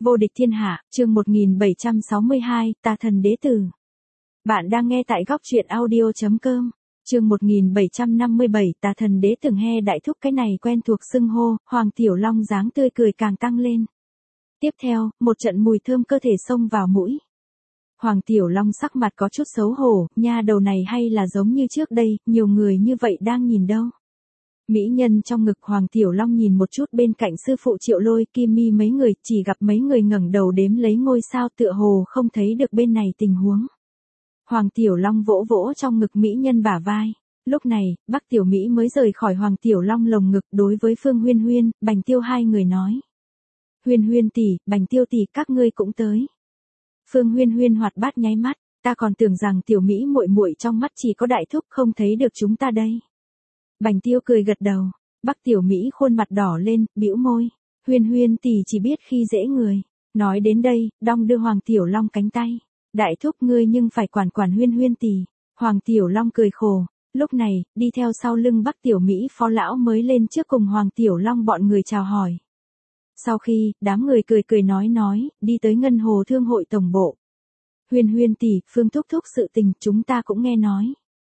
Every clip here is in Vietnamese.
Vô địch thiên hạ, chương 1762, Tà thần đế tử. Bạn đang nghe tại góc truyện audio.com. Chương 1757, Tà thần đế tử. Nghe đại thúc cái này quen thuộc xưng hô, Hoàng Tiểu Long dáng tươi cười càng tăng lên. Tiếp theo, một trận mùi thơm cơ thể xông vào mũi. Hoàng Tiểu Long sắc mặt có chút xấu hổ, nha đầu này hay là giống như trước đây, nhiều người như vậy đang nhìn đâu. Mỹ nhân trong ngực. Hoàng Tiểu Long nhìn một chút bên cạnh sư phụ Triệu Lôi, Kim Mi mấy người, chỉ gặp mấy người ngẩng đầu đếm lấy ngôi sao, tựa hồ không thấy được bên này tình huống. Hoàng Tiểu Long vỗ vỗ trong ngực mỹ nhân bả vai. Lúc này, Bắc Tiểu Mỹ mới rời khỏi Hoàng Tiểu Long lồng ngực, đối với Phương Huyên Huyên, Bành Tiêu hai người nói: Huyên Huyên tỷ, Bành Tiêu tỷ, các ngươi cũng tới. Phương Huyên Huyên hoạt bát nháy mắt: Ta còn tưởng rằng Tiểu Mỹ muội muội trong mắt chỉ có đại thúc, không thấy được chúng ta đây. Bành Tiêu cười gật đầu. Bắc Tiểu Mỹ khuôn mặt đỏ lên, bĩu môi: Huyên Huyên tỷ chỉ biết khi dễ người. Nói đến đây, đong đưa Hoàng Tiểu Long cánh tay: Đại thúc ngươi nhưng phải quản quản Huyên Huyên tỷ. Hoàng Tiểu Long cười khổ. Lúc này, đi theo sau lưng Bắc Tiểu Mỹ phó lão mới lên trước cùng Hoàng Tiểu Long bọn người chào hỏi. Sau khi, đám người cười cười nói, đi tới Ngân Hồ Thương hội tổng bộ. Huyên Huyên tỷ, Phương thúc thúc sự tình chúng ta cũng nghe nói.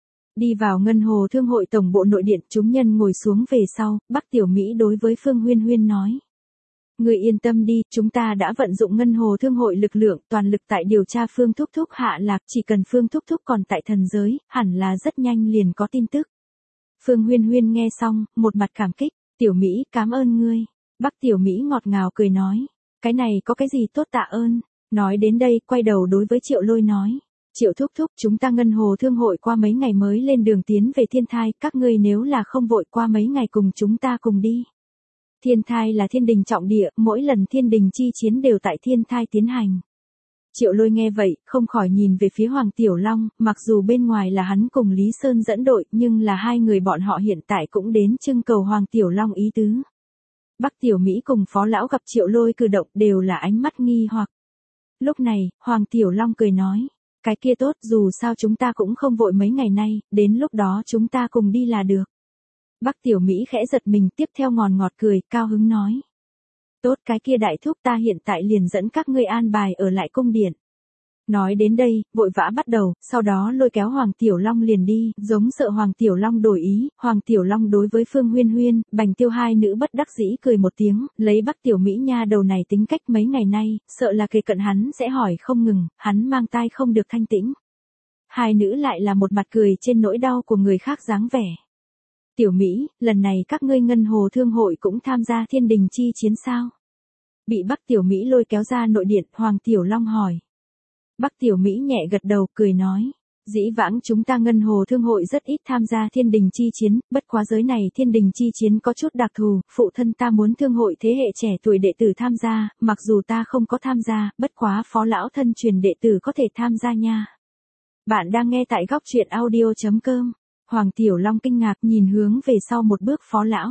Đi vào Ngân Hồ Thương hội tổng bộ nội điện, chúng nhân ngồi xuống về sau, Bắc Tiểu Mỹ đối với Phương Huyên Huyên nói: Người yên tâm đi, chúng ta đã vận dụng Ngân Hồ Thương hội lực lượng, toàn lực tại điều tra Phương thúc thúc hạ lạc, chỉ cần Phương thúc thúc còn tại thần giới, hẳn là rất nhanh liền có tin tức. Phương Huyên Huyên nghe xong, một mặt cảm kích: Tiểu Mỹ, cảm ơn ngươi. Bắc Tiểu Mỹ ngọt ngào cười nói: Cái này có cái gì tốt tạ ơn. Nói đến đây, quay đầu đối với Triệu Lôi nói: Triệu thúc thúc, chúng ta Ngân Hồ Thương hội qua mấy ngày mới lên đường tiến về Thiên Thai, các ngươi nếu là không vội qua mấy ngày cùng chúng ta cùng đi. Thiên Thai là thiên đình trọng địa, mỗi lần thiên đình chi chiến đều tại Thiên Thai tiến hành. Triệu Lôi nghe vậy, không khỏi nhìn về phía Hoàng Tiểu Long, mặc dù bên ngoài là hắn cùng Lý Sơn dẫn đội, nhưng là hai người bọn họ hiện tại cũng đến trưng cầu Hoàng Tiểu Long ý tứ. Bắc Tiểu Mỹ cùng phó lão gặp Triệu Lôi cử động đều là ánh mắt nghi hoặc. Lúc này, Hoàng Tiểu Long cười nói: Cái kia tốt, dù sao chúng ta cũng không vội mấy ngày nay, đến lúc đó chúng ta cùng đi là được. Bắc Tiểu Mỹ khẽ giật mình, tiếp theo ngọt cười, cao hứng nói: Tốt, cái kia đại thúc, ta hiện tại liền dẫn các ngươi an bài ở lại cung điện. Nói đến đây, vội vã bắt đầu, sau đó lôi kéo Hoàng Tiểu Long liền đi, giống sợ Hoàng Tiểu Long đổi ý. Hoàng Tiểu Long đối với Phương Huyên Huyên, Bành Tiêu hai nữ bất đắc dĩ cười một tiếng, lấy Bắc Tiểu Mỹ nha đầu này tính cách mấy ngày nay, sợ là kề cận hắn sẽ hỏi không ngừng, hắn mang tai không được thanh tĩnh. Hai nữ lại là một mặt cười trên nỗi đau của người khác dáng vẻ. Tiểu Mỹ, lần này các ngươi Ngân Hồ Thương hội cũng tham gia thiên đình chi chiến sao? Bị Bắc Tiểu Mỹ lôi kéo ra nội điện, Hoàng Tiểu Long hỏi. Bắc Tiểu Mỹ nhẹ gật đầu, cười nói: Dĩ vãng chúng ta Ngân Hồ Thương hội rất ít tham gia thiên đình chi chiến, bất quá giới này thiên đình chi chiến có chút đặc thù, phụ thân ta muốn thương hội thế hệ trẻ tuổi đệ tử tham gia, mặc dù ta không có tham gia, bất quá phó lão thân truyền đệ tử có thể tham gia nha. Bạn đang nghe tại góc truyện audio.com. Hoàng Tiểu Long kinh ngạc nhìn hướng về sau một bước phó lão.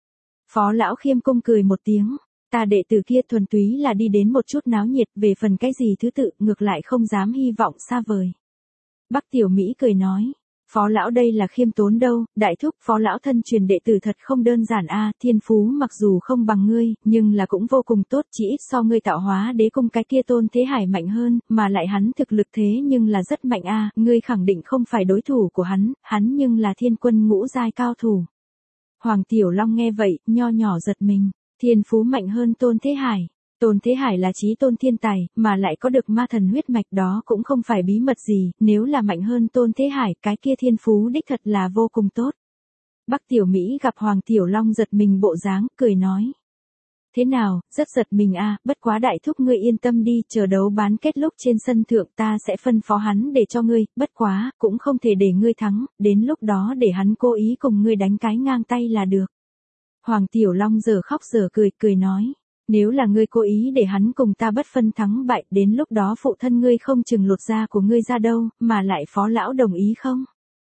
Phó lão khiêm cung cười một tiếng: Ta đệ tử kia thuần túy là đi đến một chút náo nhiệt, về phần cái gì thứ tự, ngược lại không dám hy vọng xa vời. Bắc Tiểu Mỹ cười nói: Phó lão đây là khiêm tốn đâu, đại thúc, phó lão thân truyền đệ tử thật không đơn giản a, thiên phú mặc dù không bằng ngươi, nhưng là cũng vô cùng tốt, chỉ ít so ngươi tạo hóa đế cung cái kia Tôn Thế Hải mạnh hơn, mà lại hắn thực lực thế nhưng là rất mạnh a, ngươi khẳng định không phải đối thủ của hắn nhưng là thiên quân ngũ giai cao thủ. Hoàng Tiểu Long nghe vậy, nho nhỏ giật mình, thiên phú mạnh hơn Tôn Thế Hải. Tôn Thế Hải là chí tôn thiên tài, mà lại có được ma thần huyết mạch, đó cũng không phải bí mật gì, nếu là mạnh hơn Tôn Thế Hải, cái kia thiên phú đích thật là vô cùng tốt. Bắc Tiểu Mỹ gặp Hoàng Tiểu Long giật mình bộ dáng, cười nói: Thế nào, rất giật mình a, bất quá đại thúc ngươi yên tâm đi, chờ đấu bán kết lúc trên sân thượng ta sẽ phân phó hắn để cho ngươi, bất quá, cũng không thể để ngươi thắng, đến lúc đó để hắn cố ý cùng ngươi đánh cái ngang tay là được. Hoàng Tiểu Long giờ khóc giờ cười nói: Nếu là ngươi cố ý để hắn cùng ta bất phân thắng bại, đến lúc đó phụ thân ngươi không chừng lột da của ngươi ra đâu, mà lại phó lão đồng ý không?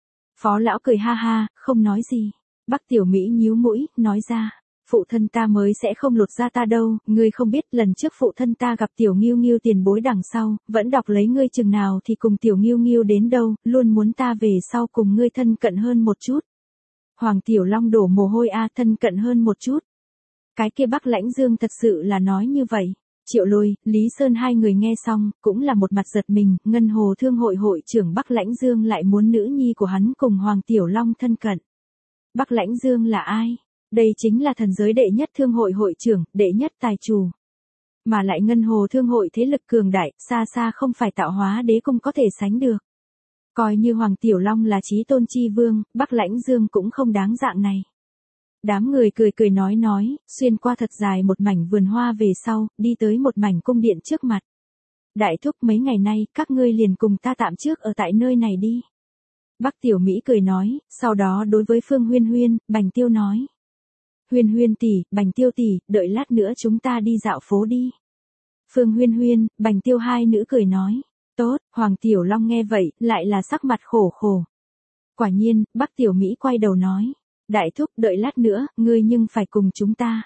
Phó lão cười ha ha, không nói gì. Bắc Tiểu Mỹ nhíu mũi, nói ra: Phụ thân ta mới sẽ không lột da ta đâu, ngươi không biết lần trước phụ thân ta gặp Tiểu Nghiêu Nghiêu tiền bối đằng sau, vẫn đọc lấy ngươi chừng nào thì cùng Tiểu Nghiêu Nghiêu đến đâu, luôn muốn ta về sau cùng ngươi thân cận hơn một chút. Hoàng Tiểu Long đổ mồ hôi a, thân cận hơn một chút. Cái kia Bắc Lãnh Dương thật sự là nói như vậy. Triệu Lôi, Lý Sơn hai người nghe xong, cũng là một mặt giật mình, Ngân Hồ Thương hội hội trưởng Bắc Lãnh Dương lại muốn nữ nhi của hắn cùng Hoàng Tiểu Long thân cận. Bắc Lãnh Dương là ai? Đây chính là thần giới đệ nhất thương hội hội trưởng, đệ nhất tài chủ. Mà lại Ngân Hồ Thương hội thế lực cường đại, xa xa không phải Tạo Hóa Đế Cung có thể sánh được. Coi như Hoàng Tiểu Long là chí tôn chi vương, Bắc Lãnh Dương cũng không đáng dạng này. Đám người cười cười nói, xuyên qua thật dài một mảnh vườn hoa về sau, đi tới một mảnh cung điện trước mặt. Đại thúc, mấy ngày nay, các ngươi liền cùng ta tạm trước ở tại nơi này đi. Bắc Tiểu Mỹ cười nói, sau đó đối với Phương Huyên Huyên, Bành Tiêu nói. Huyên Huyên tỷ, Bành Tiêu tỷ, đợi lát nữa chúng ta đi dạo phố đi. Phương Huyên Huyên, Bành Tiêu hai nữ cười nói. Tốt, Hoàng Tiểu Long nghe vậy, lại là sắc mặt khổ khổ. Quả nhiên, Bắc Tiểu Mỹ quay đầu nói. Đại thúc, đợi lát nữa, ngươi nhưng phải cùng chúng ta.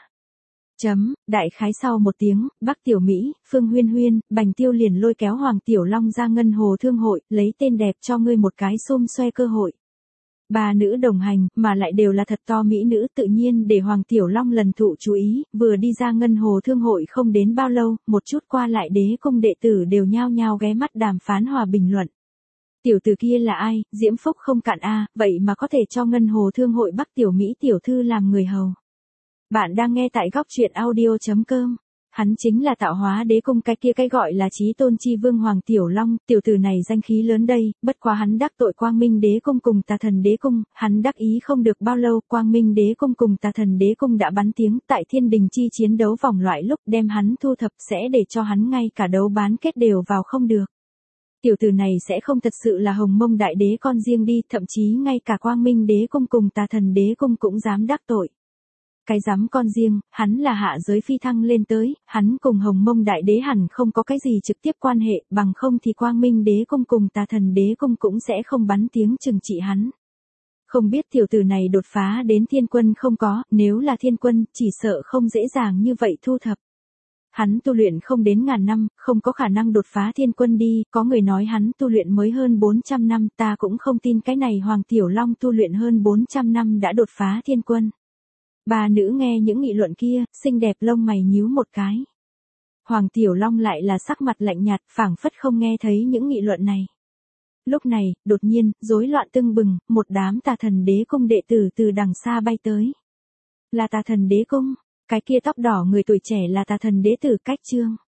Đại khái sau một tiếng, Bắc Tiểu Mỹ, Phương Huyên Huyên, Bành Tiêu liền lôi kéo Hoàng Tiểu Long ra Ngân Hồ Thương hội, lấy tên đẹp cho ngươi một cái xôm xoe cơ hội. Ba nữ đồng hành, mà lại đều là thật to mỹ nữ, tự nhiên để Hoàng Tiểu Long lần thụ chú ý, vừa đi ra Ngân Hồ Thương hội không đến bao lâu, một chút qua lại đế cung đệ tử đều nhao nhao ghé mắt đàm phán hòa bình luận. Tiểu tử kia là ai, diễm phúc không cạn a, vậy mà có thể cho Ngân Hồ Thương hội Bắc Tiểu Mỹ tiểu thư làm người hầu. Bạn đang nghe tại góc truyện audio.com. Hắn chính là Tạo Hóa Đế Cung cái gọi là chí tôn chi vương Hoàng Tiểu Long, tiểu tử này danh khí lớn đây, bất quá hắn đắc tội Quang Minh Đế Cung cùng Tà Thần Đế Cung, hắn đắc ý không được bao lâu, Quang Minh Đế Cung cùng Tà Thần Đế Cung đã bắn tiếng tại Thiên Đình chi chiến đấu vòng loại lúc đem hắn thu thập sẽ để cho hắn ngay cả đấu bán kết đều vào không được. Tiểu tử này sẽ không thật sự là Hồng Mông Đại Đế con riêng đi, thậm chí ngay cả Quang Minh Đế Cung cùng Tà Thần Đế Cung cũng dám đắc tội. Cái dám con riêng, hắn là hạ giới phi thăng lên tới, hắn cùng Hồng Mông Đại Đế hẳn không có cái gì trực tiếp quan hệ, bằng không thì Quang Minh Đế Cung cùng Tà Thần Đế Cung cũng sẽ không bắn tiếng trừng trị hắn. Không biết tiểu tử này đột phá đến thiên quân không có, nếu là thiên quân, chỉ sợ không dễ dàng như vậy thu thập. Hắn tu luyện không đến 1000 năm, không có khả năng đột phá thiên quân đi, có người nói hắn tu luyện mới hơn 400 năm, ta cũng không tin cái này Hoàng Tiểu Long tu luyện hơn 400 năm đã đột phá thiên quân. Ba nữ nghe những nghị luận kia, xinh đẹp lông mày nhíu một cái. Hoàng Tiểu Long lại là sắc mặt lạnh nhạt, phảng phất không nghe thấy những nghị luận này. Lúc này, đột nhiên, rối loạn tưng bừng, một đám Tà Thần Đế Cung đệ tử từ đằng xa bay tới. Là Tà Thần Đế Cung, cái kia tóc đỏ người tuổi trẻ là Tà Thần Đế tử Cách Trương.